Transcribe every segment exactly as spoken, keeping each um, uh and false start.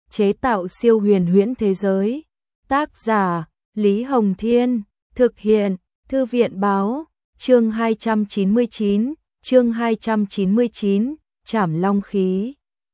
chế tạo siêu huyền huyễn thế giới. Tác giả Lý Hồng Thiên, thực hiện Thư viện Báo. Chương hai trăm chín mươi chín, chương hai trăm chín mươi chín, Trảm Long khí.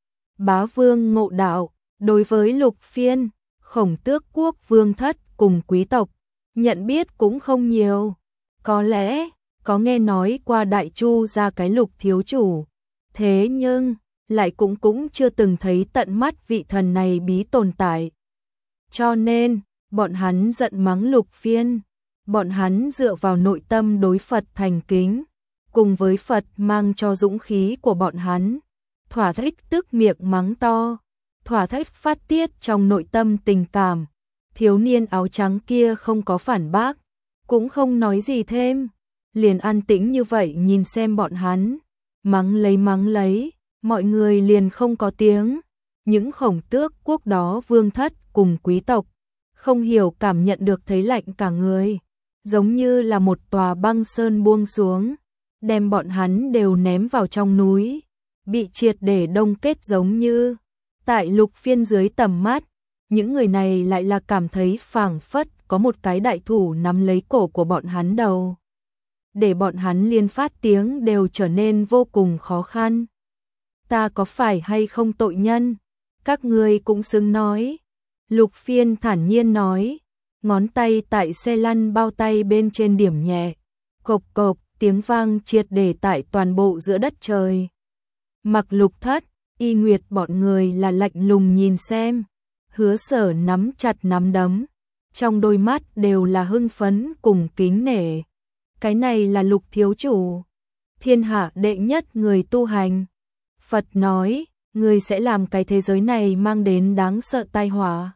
Bá Vương ngộ đạo. Đối với Lục Phiên, Khổng Tước quốc vương thất cùng quý tộc, nhận biết cũng không nhiều. Có lẽ có nghe nói qua Đại Chu ra cái Lục thiếu chủ, thế nhưng lại cũng cũng chưa từng thấy tận mắt vị thần này bí tồn tại. Cho nên, bọn hắn giận mắng Lục Phiên, bọn hắn dựa vào nội tâm đối Phật thành kính, cùng với Phật mang cho dũng khí của bọn hắn, thỏa thích tức miệng mắng to, thỏa thích phát tiết trong nội tâm tình cảm. Thiếu niên áo trắng kia không có phản bác, cũng không nói gì thêm, liền an tĩnh như vậy nhìn xem bọn hắn, mắng lấy mắng lấy, mọi người liền không có tiếng. Những Khổng Tước quốc đó vương thất cùng quý tộc, không hiểu cảm nhận được thấy lạnh cả người, giống như là một tòa băng sơn buông xuống, đem bọn hắn đều ném vào trong núi, bị triệt để đông kết giống như. Tại Lục Phiên dưới tầm mắt, những người này lại là cảm thấy phảng phất có một cái đại thủ nắm lấy cổ của bọn hắn đầu, để bọn hắn liên phát tiếng đều trở nên vô cùng khó khăn. Ta có phải hay không tội nhân? Các ngươi cũng xứng nói. Lục Phiên thản nhiên nói, ngón tay tại xe lăn bao tay bên trên điểm nhẹ, cộp cộp, tiếng vang triệt để tại toàn bộ giữa đất trời. Mặc Lục Thất, Y Nguyệt bọn người là lạnh lùng nhìn xem, Hứa Sở nắm chặt nắm đấm, trong đôi mắt đều là hưng phấn cùng kính nể. Cái này là Lục thiếu chủ, thiên hạ đệ nhất người tu hành. Phật nói, ngươi sẽ làm cái thế giới này mang đến đáng sợ tai họa.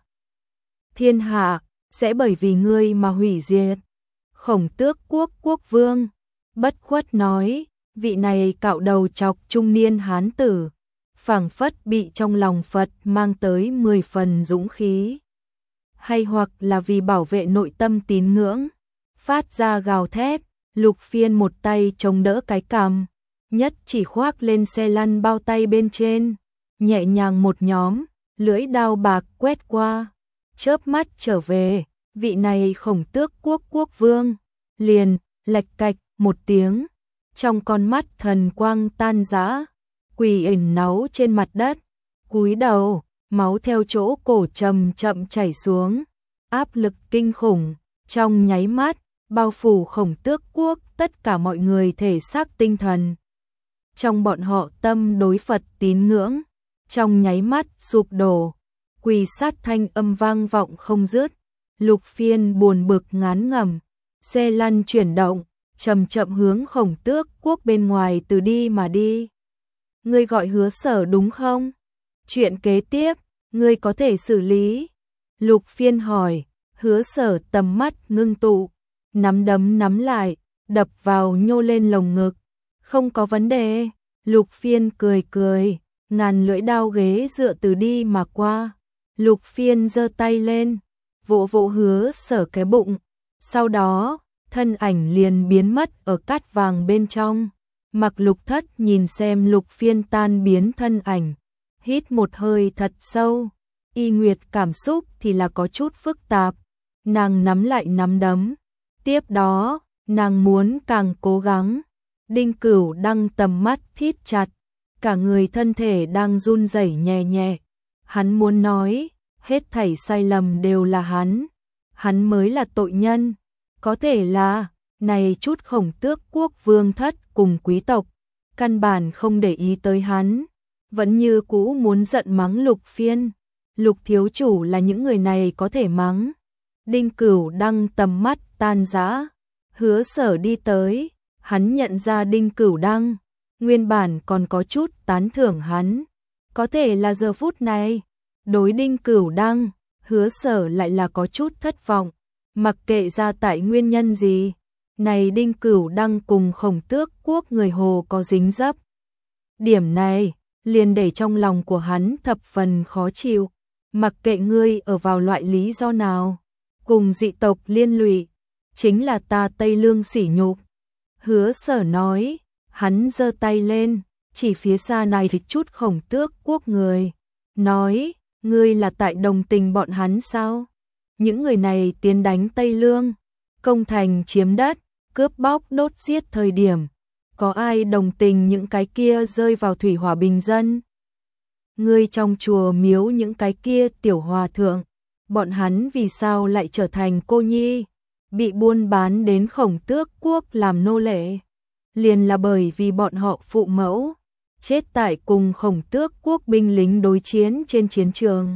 Thiên hạ sẽ bởi vì ngươi mà hủy diệt. Khổng Tước quốc quốc vương bất khuất nói, vị này cạo đầu chọc trung niên hán tử, phảng phất bị trong lòng Phật mang tới mười phần dũng khí. Hay hoặc là vì bảo vệ nội tâm tín ngưỡng, phát ra gào thét. Lục Phiên một tay chống đỡ cái cằm, nhất chỉ khoác lên xe lăn bao tay bên trên, nhẹ nhàng một nhóm, lưỡi đao bạc quét qua, chớp mắt trở về, vị này Khổng Tước quốc quốc vương, liền, lạch cạch, một tiếng, trong con mắt thần quang tan rã, quỳ ẩn náu trên mặt đất, cúi đầu, máu theo chỗ cổ chậm chậm chảy xuống, áp lực kinh khủng, trong nháy mắt, bao phủ Khổng Tước quốc tất cả mọi người thể xác tinh thần. Trong bọn họ tâm đối Phật tín ngưỡng, trong nháy mắt sụp đổ, quỳ sát thanh âm vang vọng không dứt. Lục Phiên buồn bực ngán ngẩm, xe lăn chuyển động, chậm chậm hướng Khổng Tước quốc bên ngoài từ đi mà đi. Ngươi gọi Hứa Sở đúng không? Chuyện kế tiếp, ngươi có thể xử lý. Lục Phiên hỏi. Hứa Sở tầm mắt ngưng tụ, nắm đấm nắm lại, đập vào nhô lên lồng ngực. Không có vấn đề. Lục Phiên cười cười, ngàn lưỡi đao ghế dựa từ đi mà qua. Lục Phiên giơ tay lên, vỗ vỗ Hứa Sở cái bụng. Sau đó, thân ảnh liền biến mất ở cát vàng bên trong. Mặc Lục Thất nhìn xem Lục Phiên tan biến thân ảnh, hít một hơi thật sâu. Y Nguyệt cảm xúc thì là có chút phức tạp, nàng nắm lại nắm đấm. Tiếp đó, nàng muốn càng cố gắng. Đinh Cửu Đăng tầm mắt thít chặt, cả người thân thể đang run rẩy nhẹ nhẹ. Hắn muốn nói, hết thảy sai lầm đều là hắn, hắn mới là tội nhân. Có thể là, này chút Khổng Tước quốc vương thất cùng quý tộc, căn bản không để ý tới hắn, vẫn như cũ muốn giận mắng Lục Phiên. Lục thiếu chủ là những người này có thể mắng. Đinh Cửu Đăng tầm mắt tan rã, Hứa Sở đi tới, hắn nhận ra Đinh Cửu Đăng, nguyên bản còn có chút tán thưởng hắn. Có thể là giờ phút này, đối Đinh Cửu Đăng, Hứa Sở lại là có chút thất vọng, mặc kệ ra tại nguyên nhân gì. Này Đinh Cửu Đăng cùng Khổng Tước quốc người Hồ có dính dấp. Điểm này, liền để trong lòng của hắn thập phần khó chịu. Mặc kệ ngươi ở vào loại lý do nào, cùng dị tộc liên lụy, chính là ta Tây Lương sỉ nhục. Hứa Sở nói, hắn giơ tay lên, chỉ phía xa này thì chút Khổng Tước quốc người, nói, Ngươi là tại đồng tình bọn hắn sao? Những người này tiến đánh Tây Lương, công thành chiếm đất, cướp bóc đốt giết thời điểm. Có ai đồng tình những cái kia rơi vào thủy hỏa bình dân? Ngươi trong chùa miếu những cái kia tiểu hòa thượng, bọn hắn vì sao lại trở thành cô nhi, bị buôn bán đến Khổng Tước quốc làm nô lệ? Liền là bởi vì bọn họ phụ mẫu chết tại cùng Khổng Tước quốc binh lính đối chiến trên chiến trường.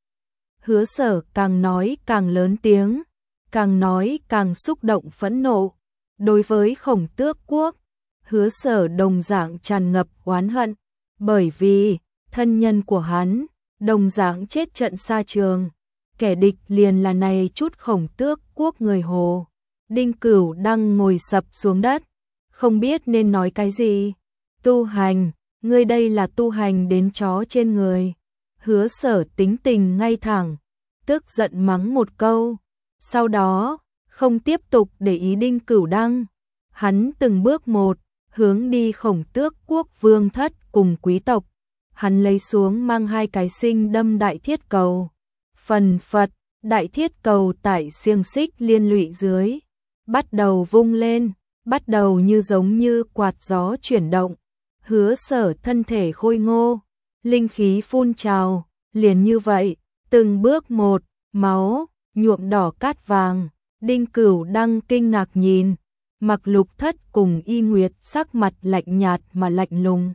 Hứa Sở càng nói càng lớn tiếng, càng nói càng xúc động phẫn nộ. Đối với Khổng Tước quốc, Hứa Sở đồng dạng tràn ngập oán hận, bởi vì thân nhân của hắn đồng dạng chết trận xa trường, kẻ địch liền là này chút Khổng Tước quốc người Hồ. Đinh Cửu đang ngồi sập xuống đất, không biết nên nói cái gì. Tu hành, ngươi đây là tu hành đến chó trên người. Hứa Sở tính tình ngay thẳng, tức giận mắng một câu, sau đó không tiếp tục để ý Đinh Cửu Đăng. Hắn từng bước một hướng đi Khổng Tước quốc vương thất cùng quý tộc. Hắn lấy xuống mang hai cái sinh đâm đại thiết cầu. Phần phật, đại thiết cầu tại xiềng xích liên lụy dưới, bắt đầu vung lên, bắt đầu như giống như quạt gió chuyển động. Hứa Sở thân thể khôi ngô, linh khí phun trào, liền như vậy, từng bước một, máu nhuộm đỏ cát vàng. Đinh Cửu Đăng kinh ngạc nhìn, Mặc Lục Thất cùng Y Nguyệt sắc mặt lạnh nhạt mà lạnh lùng,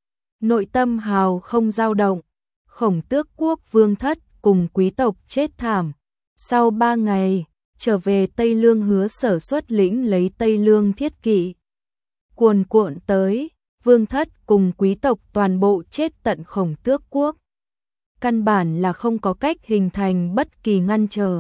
nội tâm hào không dao động. Khổng Tước quốc vương thất cùng quý tộc chết thảm. Sau ba ngày, trở về Tây Lương, Hứa Sở xuất lĩnh lấy Tây Lương thiết kỵ cuồn cuộn tới, vương thất cùng quý tộc toàn bộ chết tận Khổng Tước quốc. Căn bản là không có cách hình thành bất kỳ ngăn trở.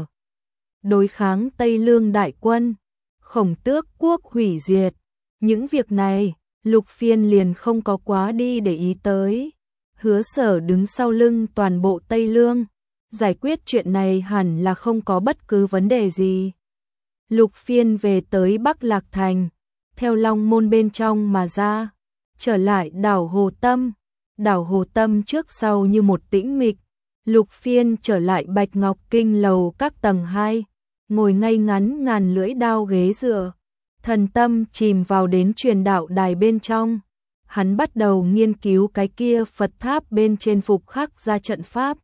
Đối kháng Tây Lương đại quân, Khổng Tước quốc hủy diệt. Những việc này, Lục Phiên liền không có quá đi để ý tới. Hứa Sở đứng sau lưng toàn bộ Tây Lương, giải quyết chuyện này hẳn là không có bất cứ vấn đề gì. Lục Phiên về tới Bắc Lạc Thành, theo Long môn bên trong mà ra, trở lại đảo Hồ Tâm. Đảo Hồ Tâm trước sau như một tĩnh mịch. Lục Phiên trở lại Bạch Ngọc Kinh lầu các tầng hai, ngồi ngay ngắn ngàn lưỡi đao ghế dựa, thần tâm chìm vào đến truyền đạo đài bên trong. Hắn bắt đầu nghiên cứu cái kia Phật tháp bên trên phục khắc ra trận pháp.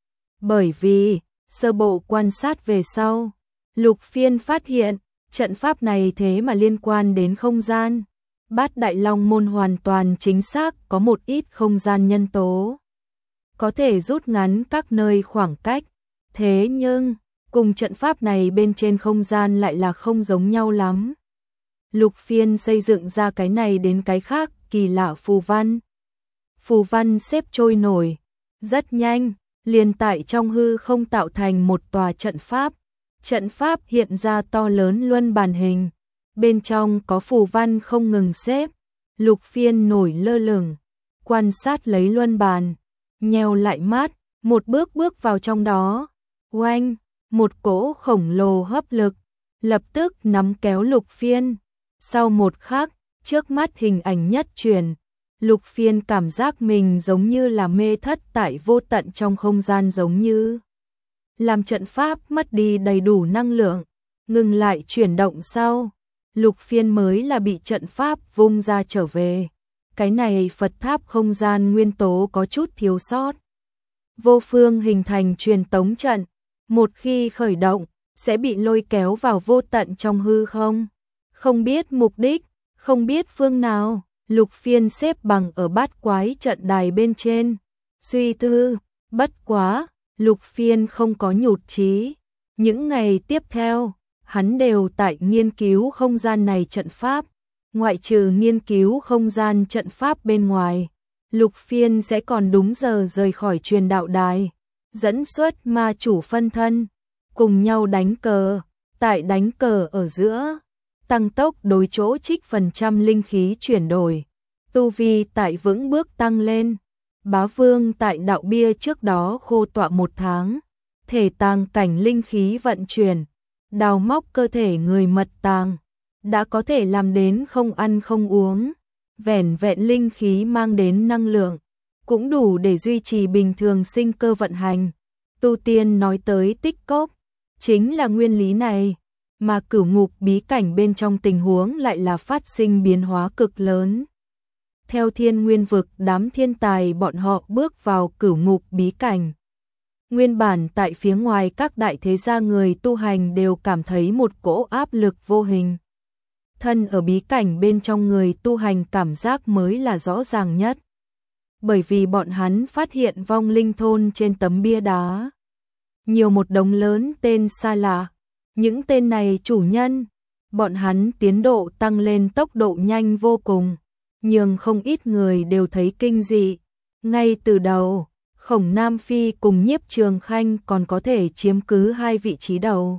Bởi vì, sơ bộ quan sát về sau, Lục Phiên phát hiện, trận pháp này thế mà liên quan đến không gian. Bát Đại Long môn hoàn toàn chính xác có một ít không gian nhân tố, có thể rút ngắn các nơi khoảng cách. Thế nhưng, cùng trận pháp này bên trên không gian lại là không giống nhau lắm. Lục Phiên xây dựng ra cái này đến cái khác kỳ lạ phù văn. Phù văn xếp trôi nổi, rất nhanh, liền tại trong hư không tạo thành một tòa trận pháp. Trận pháp hiện ra to lớn luân bàn hình, bên trong có phù văn không ngừng xếp. Lục Phiên nổi lơ lửng, quan sát lấy luân bàn, nheo lại mắt, một bước bước vào trong đó. Oanh, một cỗ khổng lồ hấp lực lập tức nắm kéo Lục Phiên. Sau một khắc, trước mắt hình ảnh nhất chuyển, Lục Phiên cảm giác mình giống như là mê thất tại vô tận trong không gian, giống như làm trận pháp mất đi đầy đủ năng lượng, ngừng lại chuyển động sau, Lục Phiên mới là bị trận pháp vung ra trở về. Cái này Phật tháp không gian nguyên tố có chút thiếu sót. Vô phương hình thành truyền tống trận, một khi khởi động, sẽ bị lôi kéo vào vô tận trong hư không. Không biết mục đích, không biết phương nào, Lục Phiên xếp bằng ở bát quái trận đài bên trên, suy tư. Bất quá, Lục Phiên không có nhụt chí. Những ngày tiếp theo, hắn đều tại nghiên cứu không gian này trận pháp. Ngoại trừ nghiên cứu không gian trận pháp bên ngoài, Lục Phiên sẽ còn đúng giờ rời khỏi truyền đạo đài, dẫn xuất ma chủ phân thân, cùng nhau đánh cờ. Tại đánh cờ ở giữa, tăng tốc đối chỗ trích phần trăm linh khí chuyển đổi, tu vi tại vững bước tăng lên. Bá Vương tại đạo bia trước đó khô tọa một tháng, thể tàng cảnh linh khí vận chuyển, đào móc cơ thể người mật tàng, đã có thể làm đến không ăn không uống. Vẻn vẹn linh khí mang đến năng lượng, cũng đủ để duy trì bình thường sinh cơ vận hành. tu tiên nói tới tích cốc, chính là nguyên lý này, mà cửu ngục bí cảnh bên trong tình huống lại là phát sinh biến hóa cực lớn. Theo Thiên Nguyên vực, đám thiên tài bọn họ bước vào cửu ngục bí cảnh. Nguyên bản tại phía ngoài các đại thế gia người tu hành đều cảm thấy một cỗ áp lực vô hình. Thân ở bí cảnh bên trong người tu hành cảm giác mới là rõ ràng nhất. Bởi vì bọn hắn phát hiện vong linh thôn trên tấm bia đá. Nhiều một đống lớn tên xa lạ. Những tên này chủ nhân, bọn hắn tiến độ tăng lên tốc độ nhanh vô cùng. Nhưng không ít người đều thấy kinh dị. Ngay từ đầu, Khổng Nam Phi cùng Nhiếp Trường Khanh còn có thể chiếm cứ hai vị trí đầu.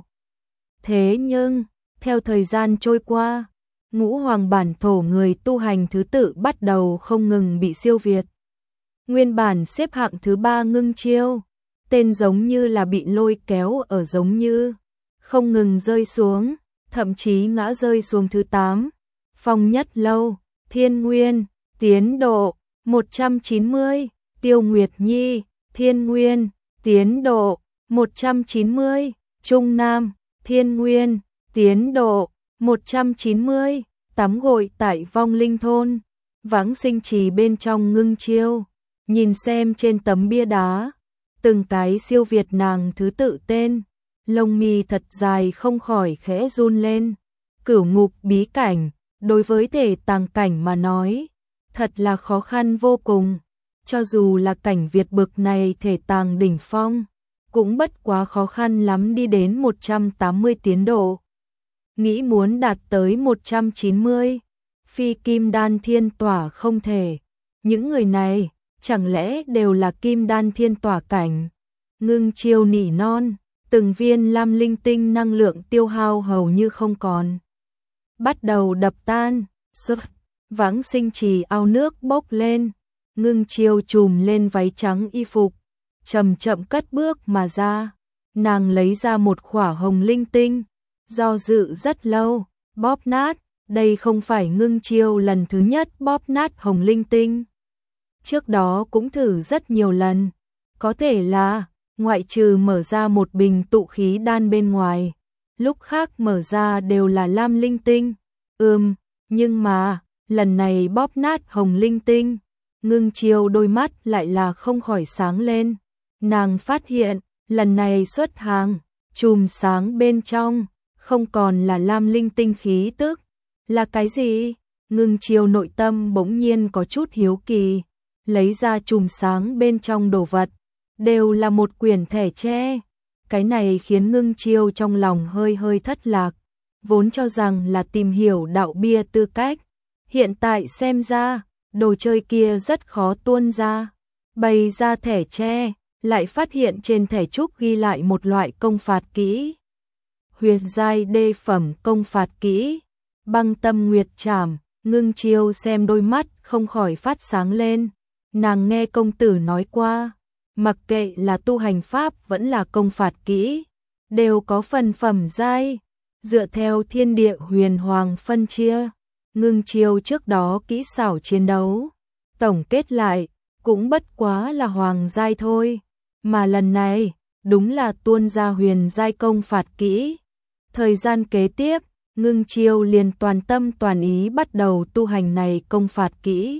Thế nhưng, theo thời gian trôi qua, ngũ hoàng bản thổ người tu hành thứ tự bắt đầu không ngừng bị siêu việt. Nguyên bản xếp hạng thứ ba Ngưng Chiêu, tên giống như là bị lôi kéo ở giống như, không ngừng rơi xuống, thậm chí ngã rơi xuống thứ tám. Phong Nhất Lâu, Thiên Nguyên, tiến độ một trăm chín mươi, Tiêu Nguyệt Nhi, Thiên Nguyên, tiến độ một trăm chín mươi, Trung Nam, Thiên Nguyên, tiến độ một trăm chín mươi, tắm gội tại vong linh thôn, Vãng Sinh Trì bên trong Ngưng Chiêu, nhìn xem trên tấm bia đá, từng cái siêu việt nàng thứ tự tên, lông mi thật dài không khỏi khẽ run lên. Cửu ngục bí cảnh, đối với thể tàng cảnh mà nói, thật là khó khăn vô cùng. Cho dù là cảnh Việt bực này thể tàng đỉnh phong, cũng bất quá khó khăn lắm đi đến một trăm tám mươi tiến độ. Nghĩ muốn đạt tới một trăm chín mươi, phi kim đan thiên tỏa không thể. Những người này, chẳng lẽ đều là kim đan thiên tỏa cảnh? Ngưng Chiêu nỉ non, từng viên lam linh tinh năng lượng tiêu hao hầu như không còn. Bắt đầu đập tan, sức, Vãng Sinh Trì ao nước bốc lên. Ngưng Chiêu trùm lên váy trắng y phục, chậm chậm cất bước mà ra. Nàng lấy ra một khỏa hồng linh tinh, do dự rất lâu, bóp nát. Đây không phải Ngưng Chiêu lần thứ nhất bóp nát hồng linh tinh. Trước đó cũng thử rất nhiều lần. Có thể là, ngoại trừ mở ra một bình tụ khí đan bên ngoài, lúc khác mở ra đều là lam linh tinh. Ừm, nhưng mà, lần này bóp nát hồng linh tinh, Ngưng Chiêu đôi mắt lại là không khỏi sáng lên. Nàng phát hiện, lần này xuất hàng, chùm sáng bên trong, không còn là lam linh tinh khí tức. Là cái gì? Ngưng Chiêu nội tâm bỗng nhiên có chút hiếu kỳ, lấy ra chùm sáng bên trong đồ vật, đều là một quyển thẻ tre. Cái này khiến Ngưng Chiêu trong lòng hơi hơi thất lạc, vốn cho rằng là tìm hiểu đạo bia tư cách. Hiện tại xem ra, đồ chơi kia rất khó tuôn ra. Bày ra thẻ tre, lại phát hiện trên thẻ trúc ghi lại một loại công phạt kỹ. Huyền giai đê phẩm công phạt kỹ, Băng Tâm Nguyệt Trảm. Ngưng Chiêu xem đôi mắt không khỏi phát sáng lên. Nàng nghe công tử nói qua, mặc kệ là tu hành pháp vẫn là công phạt kỹ, đều có phần phẩm giai, dựa theo thiên địa huyền hoàng phân chia. Ngưng Chiêu trước đó kỹ xảo chiến đấu, tổng kết lại, cũng bất quá là hoàng giai thôi, mà lần này, đúng là tuôn ra huyền giai công phạt kỹ. Thời gian kế tiếp, Ngưng Chiêu liền toàn tâm toàn ý bắt đầu tu hành này công phạt kỹ.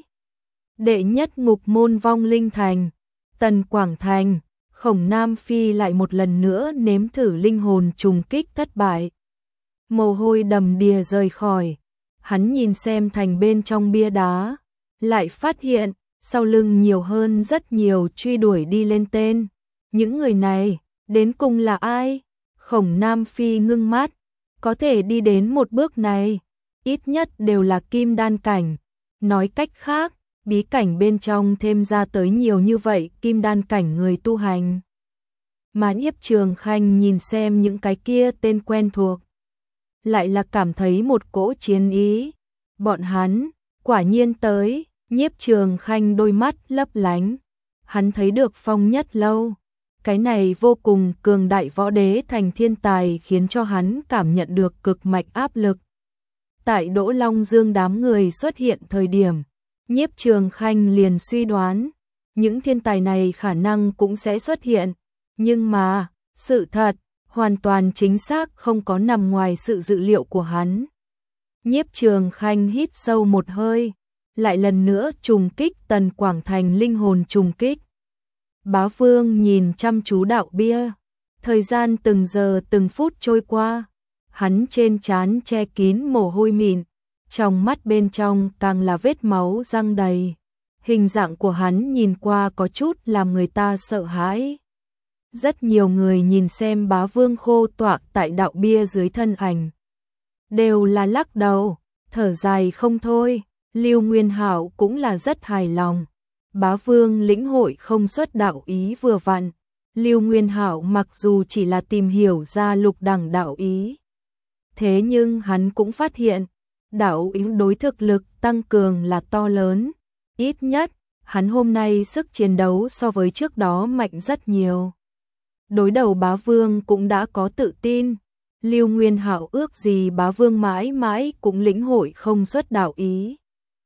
Đệ nhất ngục môn vong linh thành, Tần Quảng Thành, Khổng Nam Phi lại một lần nữa nếm thử linh hồn trùng kích thất bại. Mồ hôi đầm đìa rời khỏi, hắn nhìn xem thành bên trong bia đá, lại phát hiện, sau lưng nhiều hơn rất nhiều truy đuổi đi lên tên. Những người này, đến cùng là ai? Khổng Nam Phi ngưng mắt, có thể đi đến một bước này, ít nhất đều là kim đan cảnh. Nói cách khác, bí cảnh bên trong thêm ra tới nhiều như vậy kim đan cảnh người tu hành. Mà Nhiếp Trường Khanh nhìn xem những cái kia tên quen thuộc, lại là cảm thấy một cỗ chiến ý. Bọn hắn, quả nhiên tới. Nhiếp Trường Khanh đôi mắt lấp lánh, hắn thấy được Phong Nhất Lâu. Cái này vô cùng cường đại võ đế thành thiên tài khiến cho hắn cảm nhận được cực mạnh áp lực. Tại Đỗ Long Dương đám người xuất hiện thời điểm, Nhiếp Trường Khanh liền suy đoán, những thiên tài này khả năng cũng sẽ xuất hiện. Nhưng mà, sự thật, hoàn toàn chính xác không có nằm ngoài sự dự liệu của hắn. Nhiếp Trường Khanh hít sâu một hơi, lại lần nữa trùng kích Tần Quảng Thành linh hồn trùng kích. Bá Vương nhìn chăm chú đạo bia, thời gian từng giờ từng phút trôi qua, hắn trên trán che kín mồ hôi mịn, trong mắt bên trong càng là vết máu răng đầy. Hình dạng của hắn nhìn qua có chút làm người ta sợ hãi. Rất nhiều người nhìn xem Bá Vương khô tọa tại đạo bia dưới thân ảnh, đều là lắc đầu, thở dài không thôi. Lưu Nguyên Hạo cũng là rất hài lòng. Bá Vương lĩnh hội không xuất đạo ý vừa vặn. Lưu Nguyên Hạo mặc dù chỉ là tìm hiểu ra lục đẳng đạo ý, thế nhưng hắn cũng phát hiện, đạo ý đối thực lực tăng cường là to lớn. Ít nhất, hắn hôm nay sức chiến đấu so với trước đó mạnh rất nhiều. Đối đầu Bá Vương cũng đã có tự tin. Lưu Nguyên Hạo ước gì Bá Vương mãi mãi cũng lĩnh hội không xuất đạo ý.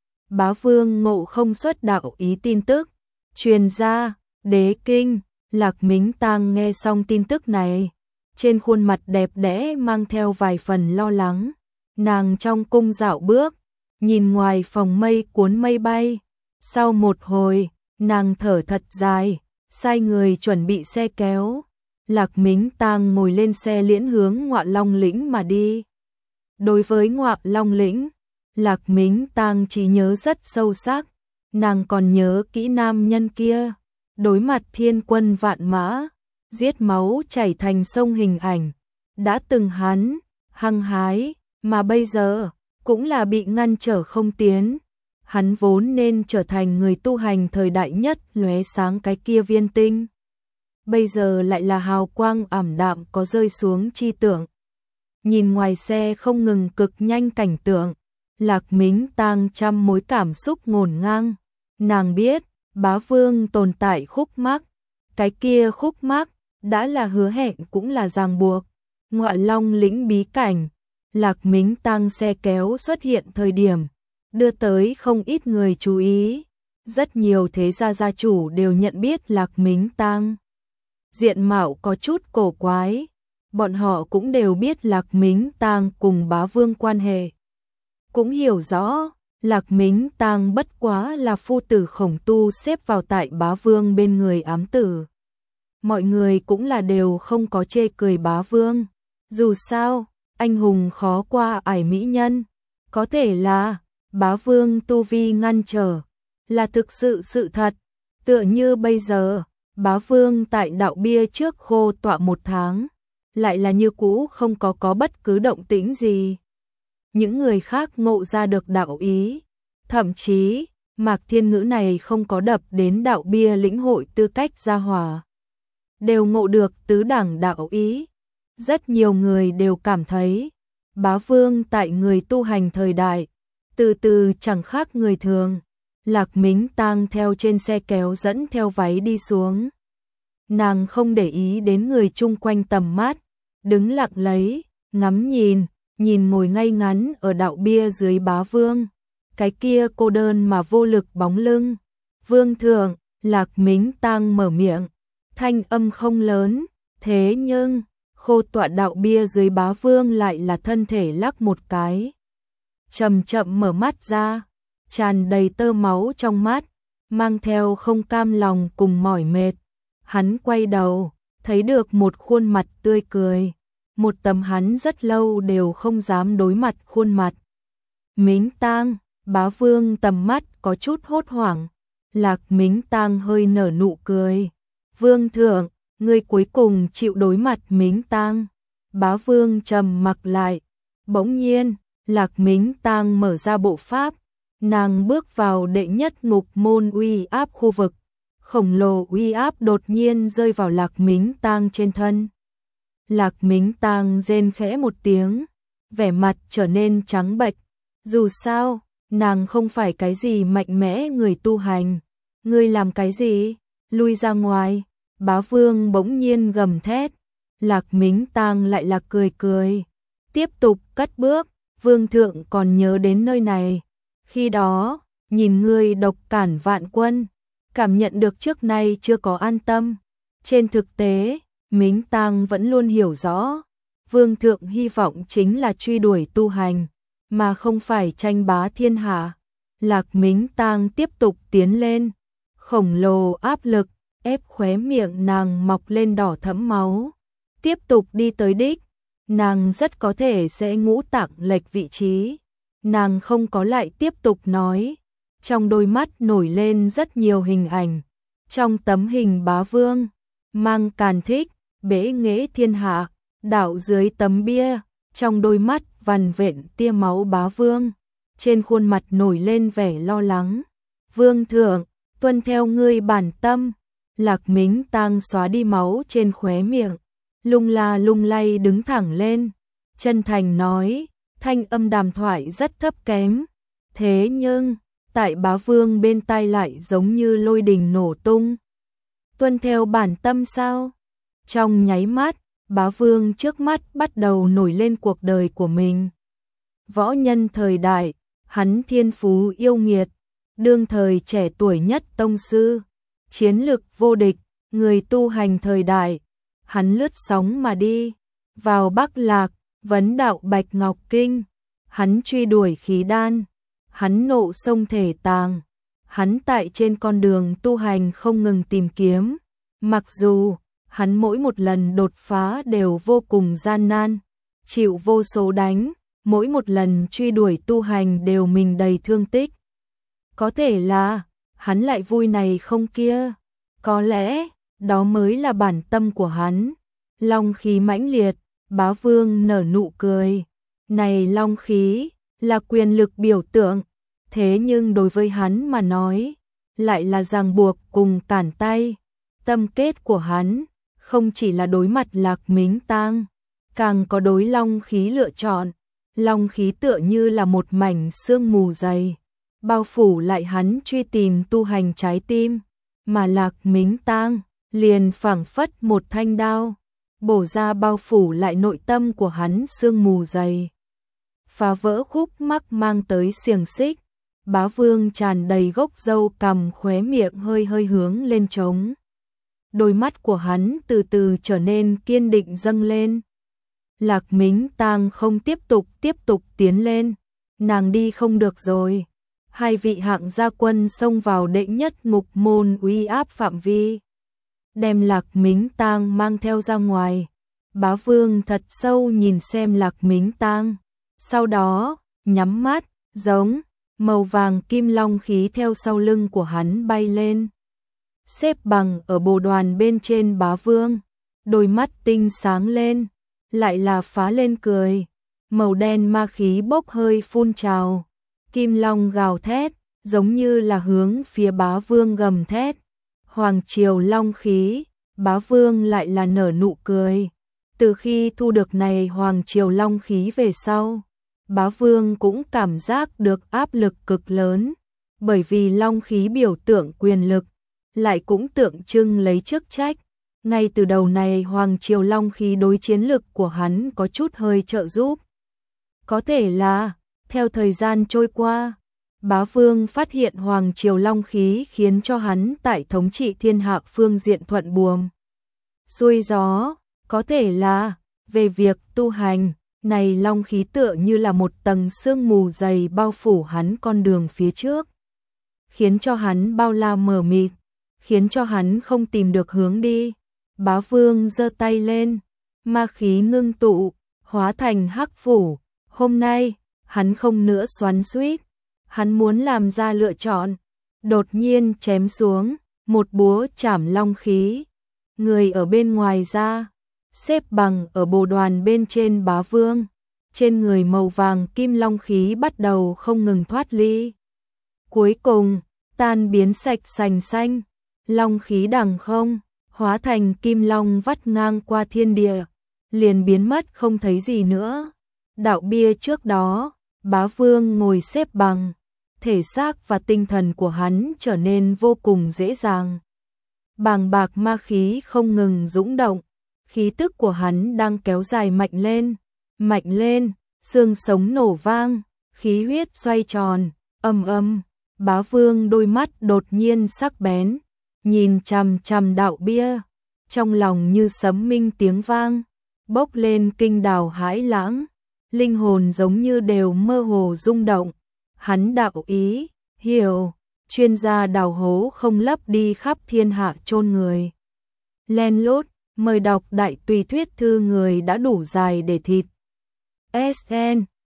Bá Vương ngộ không xuất đạo ý tin tức truyền ra Đế Kinh. Lạc Mính Tang nghe xong tin tức này, trên khuôn mặt đẹp đẽ mang theo vài phần lo lắng. Nàng trong cung dạo bước, nhìn ngoài phòng mây cuốn mây bay. Sau một hồi, nàng thở thật dài, sai người chuẩn bị xe kéo. Lạc Mính Tang ngồi lên xe liễn hướng Ngọa Long Lĩnh mà đi. Đối với Ngọa Long Lĩnh, Lạc Mính Tang chỉ nhớ rất sâu sắc. Nàng còn nhớ kỹ nam nhân kia, đối mặt thiên quân vạn mã, giết máu chảy thành sông hình ảnh. Đã từng hắn, hăng hái, mà bây giờ, cũng là bị ngăn trở không tiến. Hắn vốn nên trở thành người tu hành thời đại nhất lóe sáng cái kia viên tinh. Bây giờ lại là hào quang ảm đạm có rơi xuống chi tưởng. Nhìn ngoài xe không ngừng cực nhanh cảnh tượng, Lạc Mính Tang trăm mối cảm xúc ngổn ngang. Nàng biết, Bá Vương tồn tại khúc mắc. Cái kia khúc mắc, đã là hứa hẹn cũng là ràng buộc. Ngọa Long Lĩnh bí cảnh, Lạc Mính Tang xe kéo xuất hiện thời điểm, đưa tới không ít người chú ý. Rất nhiều thế gia gia chủ đều nhận biết Lạc Mính Tang. Diện mạo có chút cổ quái, bọn họ cũng đều biết Lạc Mính Tang cùng Bá Vương quan hệ. Cũng hiểu rõ, Lạc Mính Tang bất quá là phu tử khổng tu xếp vào tại Bá Vương bên người ám tử. Mọi người cũng là đều không có chê cười Bá Vương. Dù sao, anh hùng khó qua ải mỹ nhân. Có thể là, Bá Vương tu vi ngăn trở, là thực sự sự thật. Tựa như bây giờ, Bá Vương tại đạo bia trước khô tọa một tháng, lại là như cũ không có có bất cứ động tĩnh gì. Những người khác ngộ ra được đạo ý, thậm chí, Mạc Thiên Ngữ này không có đập đến đạo bia lĩnh hội tư cách gia hỏa, đều ngộ được tứ đẳng đạo ý. Rất nhiều người đều cảm thấy, Bá Vương tại người tu hành thời đại, từ từ chẳng khác người thường. Lạc Mính Tang theo trên xe kéo dẫn theo váy đi xuống. Nàng không để ý đến người chung quanh tầm mắt, đứng lặng lấy, ngắm nhìn, nhìn ngồi ngay ngắn ở đạo bia dưới Bá Vương. Cái kia cô đơn mà vô lực bóng lưng. Vương thượng, Lạc Mính Tang mở miệng, thanh âm không lớn, thế nhưng, khô tọa đạo bia dưới Bá Vương lại là thân thể lắc một cái. Chậm chậm mở mắt ra, tràn đầy tơ máu trong mắt, mang theo không cam lòng cùng mỏi mệt. Hắn quay đầu, thấy được một khuôn mặt tươi cười, một tấm hắn rất lâu đều không dám đối mặt khuôn mặt. Mính Tang, Bá Vương tầm mắt có chút hốt hoảng. Lạc Mính Tang hơi nở nụ cười. Vương thượng, ngươi cuối cùng chịu đối mặt Mính Tang. Bá Vương trầm mặc lại. Bỗng nhiên, Lạc Mính Tang mở ra bộ pháp. Nàng bước vào đệ nhất ngục môn uy áp khu vực. Khổng lồ uy áp đột nhiên rơi vào Lạc Mính Tang trên thân. Lạc Mính Tang rên khẽ một tiếng, vẻ mặt trở nên trắng bệch. Dù sao, nàng không phải cái gì mạnh mẽ người tu hành. Ngươi làm cái gì? Lui ra ngoài. Bá Vương bỗng nhiên gầm thét. Lạc Mính Tang lại là cười cười, tiếp tục cất bước. Vương thượng còn nhớ đến nơi này. Khi đó, nhìn ngươi độc cản vạn quân, cảm nhận được trước nay chưa có an tâm. Trên thực tế, Mính Tang vẫn luôn hiểu rõ, Vương thượng hy vọng chính là truy đuổi tu hành, mà không phải tranh bá thiên hạ. Lạc Mính Tang tiếp tục tiến lên, khổng lồ áp lực ép khóe miệng nàng mọc lên đỏ thẫm máu. Tiếp tục đi tới đích, nàng rất có thể sẽ ngũ tạng lệch vị trí. Nàng không có lại tiếp tục nói, trong đôi mắt nổi lên rất nhiều hình ảnh. Trong tấm hình bá vương, mang càn thích, bế nghệ thiên hạ, đạo dưới tấm bia, trong đôi mắt vằn vện tia máu bá vương. Trên khuôn mặt nổi lên vẻ lo lắng. Vương thượng, tuân theo ngươi bản tâm. Lạc Mính Tang xóa đi máu trên khóe miệng, lung la lung lay đứng thẳng lên, chân thành nói, thanh âm đàm thoại rất thấp kém. Thế nhưng, tại bá vương bên tai lại giống như lôi đình nổ tung. Tuân theo bản tâm sao? Trong nháy mắt, bá vương trước mắt bắt đầu nổi lên cuộc đời của mình. Võ nhân thời đại, hắn thiên phú yêu nghiệt, đương thời trẻ tuổi nhất tông sư, chiến lực vô địch, người tu hành thời đại. Hắn lướt sóng mà đi, vào Bắc Lạc, vấn đạo Bạch Ngọc Kinh. Hắn truy đuổi khí đan, hắn nộ sông thể tàng. Hắn tại trên con đường tu hành không ngừng tìm kiếm. Mặc dù, hắn mỗi một lần đột phá đều vô cùng gian nan, chịu vô số đánh, mỗi một lần truy đuổi tu hành đều mình đầy thương tích. Có thể là, hắn lại vui này không kia. Có lẽ, đó mới là bản tâm của hắn. Long khí mãnh liệt, bá vương nở nụ cười. Này long khí, là quyền lực biểu tượng. Thế nhưng đối với hắn mà nói, lại là ràng buộc cùng cản tay. Tâm kết của hắn, không chỉ là đối mặt Lạc Mính Tang, càng có đối long khí lựa chọn. Long khí tựa như là một mảnh sương mù dày, bao phủ lại hắn truy tìm tu hành trái tim. Mà Lạc Mính Tang liền phảng phất một thanh đao, bổ ra bao phủ lại nội tâm của hắn sương mù dày. Phá vỡ khúc mắc mang tới xiềng xích, bá vương tràn đầy gốc râu cằm khóe miệng hơi hơi hướng lên trống. Đôi mắt của hắn từ từ trở nên kiên định dâng lên. Lạc Mính Tang không tiếp tục tiếp tục tiến lên, nàng đi không được rồi. Hai vị hạng gia quân xông vào đệ nhất ngục môn uy áp phạm vi, đem Lạc Mính Tang mang theo ra ngoài. Bá vương thật sâu nhìn xem Lạc Mính Tang, sau đó nhắm mắt, giống màu vàng kim long khí theo sau lưng của hắn bay lên, xếp bằng ở bồ đoàn bên trên bá vương. Đôi mắt tinh sáng lên, lại là phá lên cười, màu đen ma khí bốc hơi phun trào. Kim long gào thét, giống như là hướng phía bá vương gầm thét. Hoàng triều long khí, bá vương lại là nở nụ cười. Từ khi thu được này hoàng triều long khí về sau, bá vương cũng cảm giác được áp lực cực lớn. Bởi vì long khí biểu tượng quyền lực, lại cũng tượng trưng lấy chức trách. Ngay từ đầu này hoàng triều long khí đối chiến lực của hắn có chút hơi trợ giúp. Có thể là, theo thời gian trôi qua, bá vương phát hiện hoàng triều long khí khiến cho hắn tại thống trị thiên hạ phương diện thuận buồm xuôi gió. Có thể là, về việc tu hành, này long khí tựa như là một tầng sương mù dày bao phủ hắn con đường phía trước, khiến cho hắn bao la mờ mịt, khiến cho hắn không tìm được hướng đi. Bá vương giơ tay lên, ma khí ngưng tụ, hóa thành hắc phủ. Hôm nay, hắn không nữa xoắn xuýt, hắn muốn làm ra lựa chọn. Đột nhiên chém xuống, một búa chảm long khí. Người ở bên ngoài ra, xếp bằng ở bồ đoàn bên trên bá vương. Trên người màu vàng kim long khí bắt đầu không ngừng thoát ly. Cuối cùng, tan biến sạch sành xanh, long khí đằng không, hóa thành kim long vắt ngang qua thiên địa, liền biến mất không thấy gì nữa. Đạo bia trước đó, bá vương ngồi xếp bằng, thể xác và tinh thần của hắn trở nên vô cùng dễ dàng. Bàng bạc ma khí không ngừng dũng động, khí tức của hắn đang kéo dài mạnh lên, mạnh lên, xương sống nổ vang, khí huyết xoay tròn, âm âm. Bá vương đôi mắt đột nhiên sắc bén, nhìn chằm chằm đạo bia, trong lòng như sấm minh tiếng vang, bốc lên kinh đào hãi lãng, linh hồn giống như đều mơ hồ rung động. Hắn đạo ý, hiểu, chuyên gia đào hố không lấp đi khắp thiên hạ chôn người. Len lút, mời đọc đại tùy thuyết thư người đã đủ dài để thịt. ét en